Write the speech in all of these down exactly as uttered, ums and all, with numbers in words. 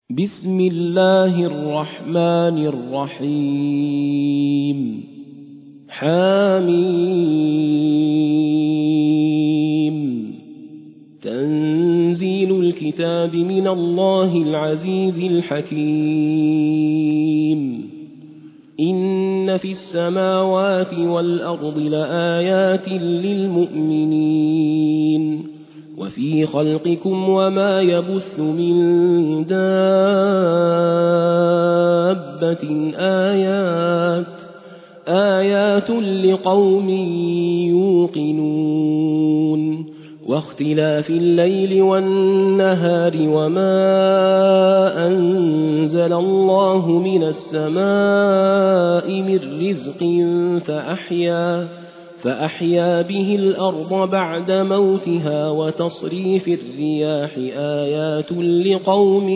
بسم الله الرحمن الرحيم حميم تنزيل الكتاب من الله العزيز الحكيم إن في السماوات والأرض لآيات للمؤمنين وفي خلقكم وما يبث من دابة آيات آيات لقوم يوقنون واختلاف الليل والنهار وما أنزل الله من السماء من رزق فأحيا فأحيا به الأرض بعد موتها وتصريف الرياح آيات لقوم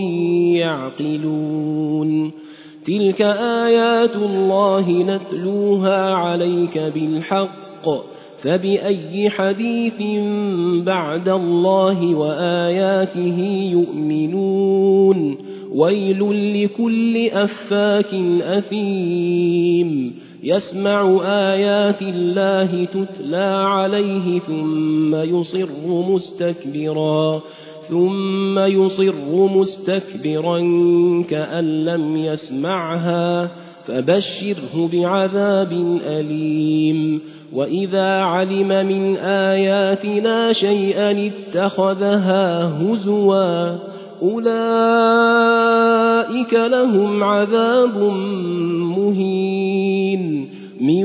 يعقلون تلك آيات الله نتلوها عليك بالحق فبأي حديث بعد الله وآياته يؤمنون ويل لكل أفاك أثيم يسمع آيات الله تتلى عليه ثم يصر مستكبرا ثم يصر مستكبرا كأن لم يسمعها فبشره بعذاب أليم وإذا علم من آياتنا شيئا اتخذها هزوا أولئك لهم عذاب مهين من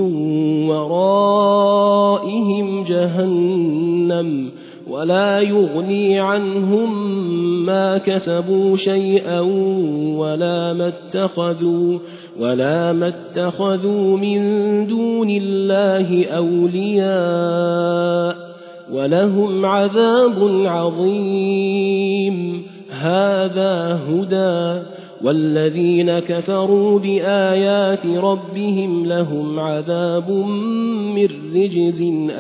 ورائهم جهنم ولا يغني عنهم ما كسبوا شيئا ولا ما اتخذوا ولا ما اتخذوا من دون الله أولياء ولهم عذاب عظيم هذا هدى والذين كفروا بآيات ربهم لهم عذاب من رجز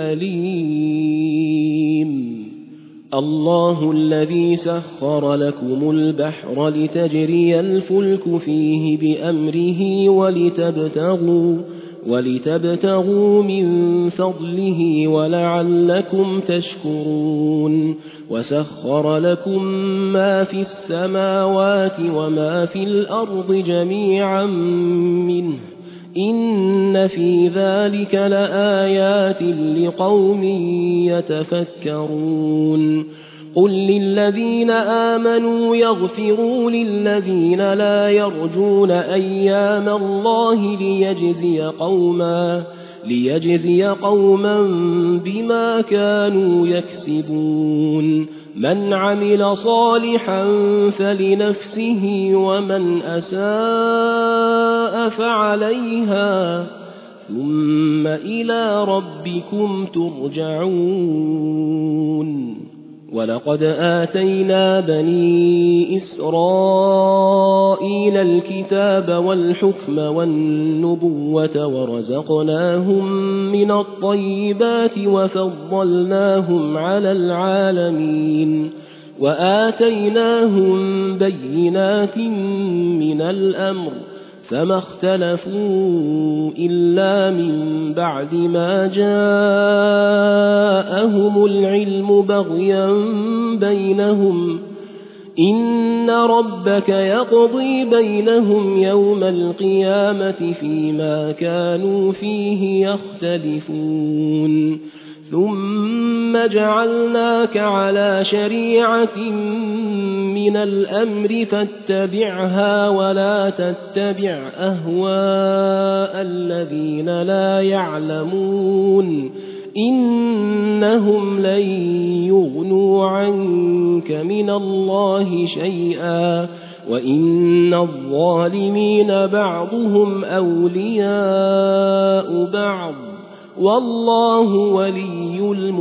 أليم الله الذي سخر لكم البحر لتجري الفلك فيه بأمره ولتبتغوا ولتبتغوا من فضله ولعلكم تشكرون وسخر لكم ما في السماوات وما في الأرض جميعا منه إن في ذلك لآيات لقوم يتفكرون قل للذين آمنوا يغفروا للذين لا يرجون أيام الله ليجزي قوما ليجزي قوما بما كانوا يكسبون من عمل صالحا فلنفسه ومن أساء فعليها ثم إلى ربكم ترجعون ولقد آتينا بني إسرائيل الكتاب والحكم والنبوة ورزقناهم من الطيبات وفضلناهم على العالمين وآتيناهم بينات من الأمر فما اختلفوا إلا من بعد ما جاءهم العلم بغيا بينهم إن ربك يقضي بينهم يوم القيامة فيما كانوا فيه يختلفون ثم جعلناك على شريعة من الأمر فاتبعها ولا تتبع أهواء الذين لا يعلمون إنهم لن يغنوا عنك من الله شيئا وإن الظالمين بعضهم أولياء بعض والله ولي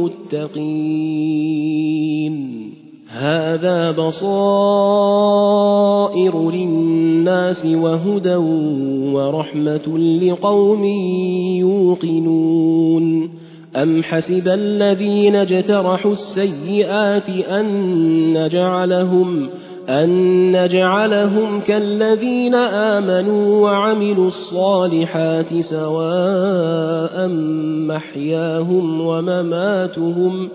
المتقين هذا بصائر للناس وهدى ورحمة لقوم يوقنون أم حسب الذين اجترحوا السيئات أن نجعلهم أن نجعلهم كالذين آمنوا وعملوا الصالحات سواء محياهم ومماتهم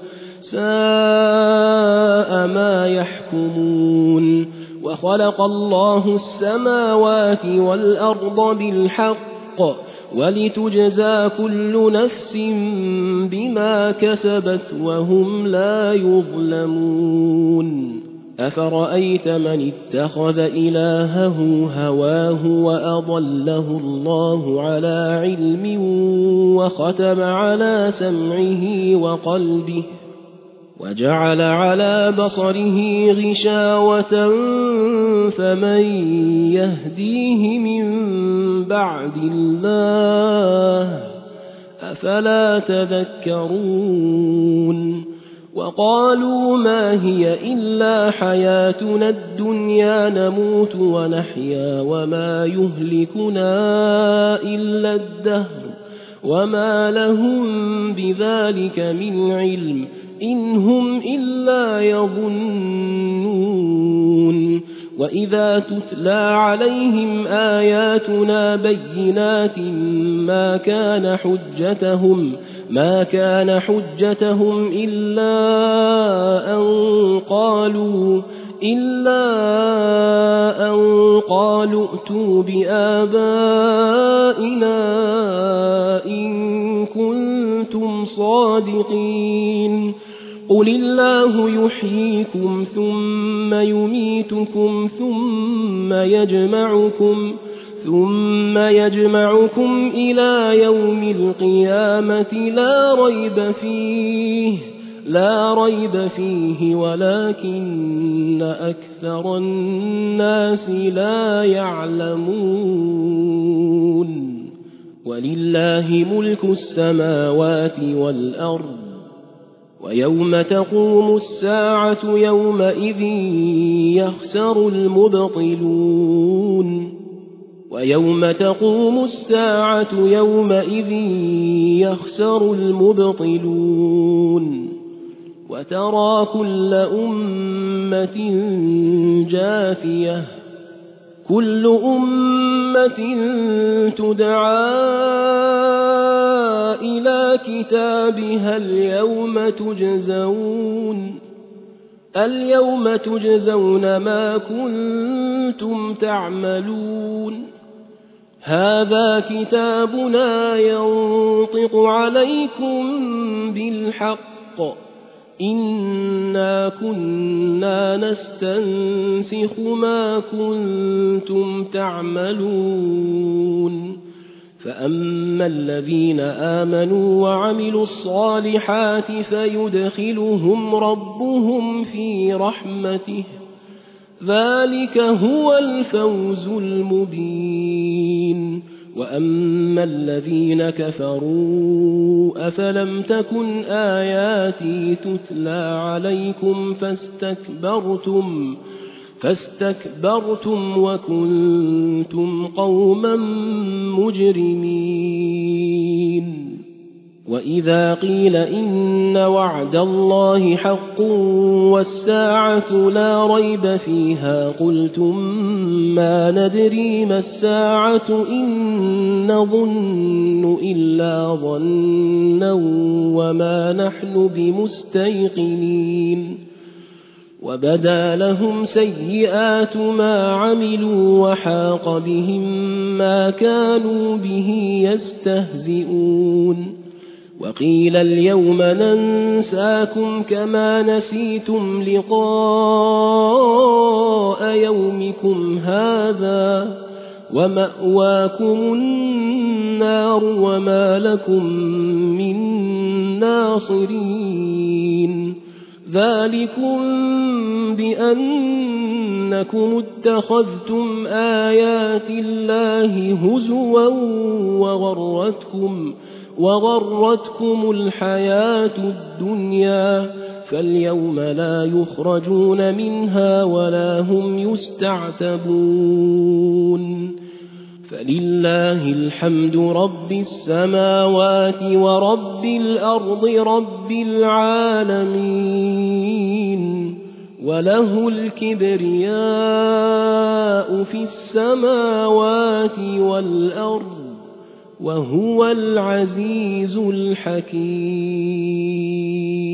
ساء ما يحكمون وخلق الله السماوات والأرض بالحق ولتجزى كل نفس بما كسبت وهم لا يظلمون أفرأيت من اتخذ إلهه هواه وأضله الله على علم وختم على سمعه وقلبه وجعل على بصره غشاوة فمن يهديه من بعد الله أفلا تذكرون وقالوا ما هي إلا حياتنا الدنيا نموت ونحيا وما يهلكنا إلا الدهر وما لهم بذلك من علم إن هم إلا يظنون وإذا تتلى عليهم آياتنا بينات ما كان حجتهم ما كان حجتهم إلا أن قالوا إلا أن قالوا ائتوا بآبائنا إن كنتم صادقين قل الله يحييكم ثم يميتكم ثم يجمعكم ثم يجمعكم إلى يوم القيامة لا ريب فيه لا ريب فيه ولكن أكثر الناس لا يعلمون ولله ملك السماوات والأرض ويوم تقوم الساعة يومئذ يخسر المبطلون ويوم تقوم الساعة يومئذ يخسر المبطلون وترى كل أمة جاثية كل أمة تدعى إلى كتابها اليوم تجزون اليوم تجزون ما كنتم تعملون هذا كتابنا ينطق عليكم بالحق إنا كنا نستنسخ ما كنتم تعملون فأما الذين آمنوا وعملوا الصالحات فيدخلهم ربهم في رحمته ذلك هو الفوز المبين وأما الذين كفروا أفلم تكن آياتي تتلى عليكم فاستكبرتم فاستكبرتم وكنتم قوما مجرمين وإذا قيل إن وعد الله حق والساعة لا ريب فيها قلتم ما ندري ما الساعة إن نظن إلا ظنا وما نحن بمستيقنين وبدا لهم سيئات ما عملوا وحاق بهم ما كانوا به يستهزئون وقيل اليوم ننساكم كما نسيتم لقاء يومكم هذا ومأواكم النار وما لكم من ناصرين ذلكم بأنكم اتخذتم آيات الله هزوا وغرتكم وغرتكم الحياة الدنيا فاليوم لا يخرجون منها ولا هم يستعتبون فلله الحمد رب السماوات ورب الأرض رب العالمين وله الكبرياء في السماوات والأرض وهو العزيز الحكيم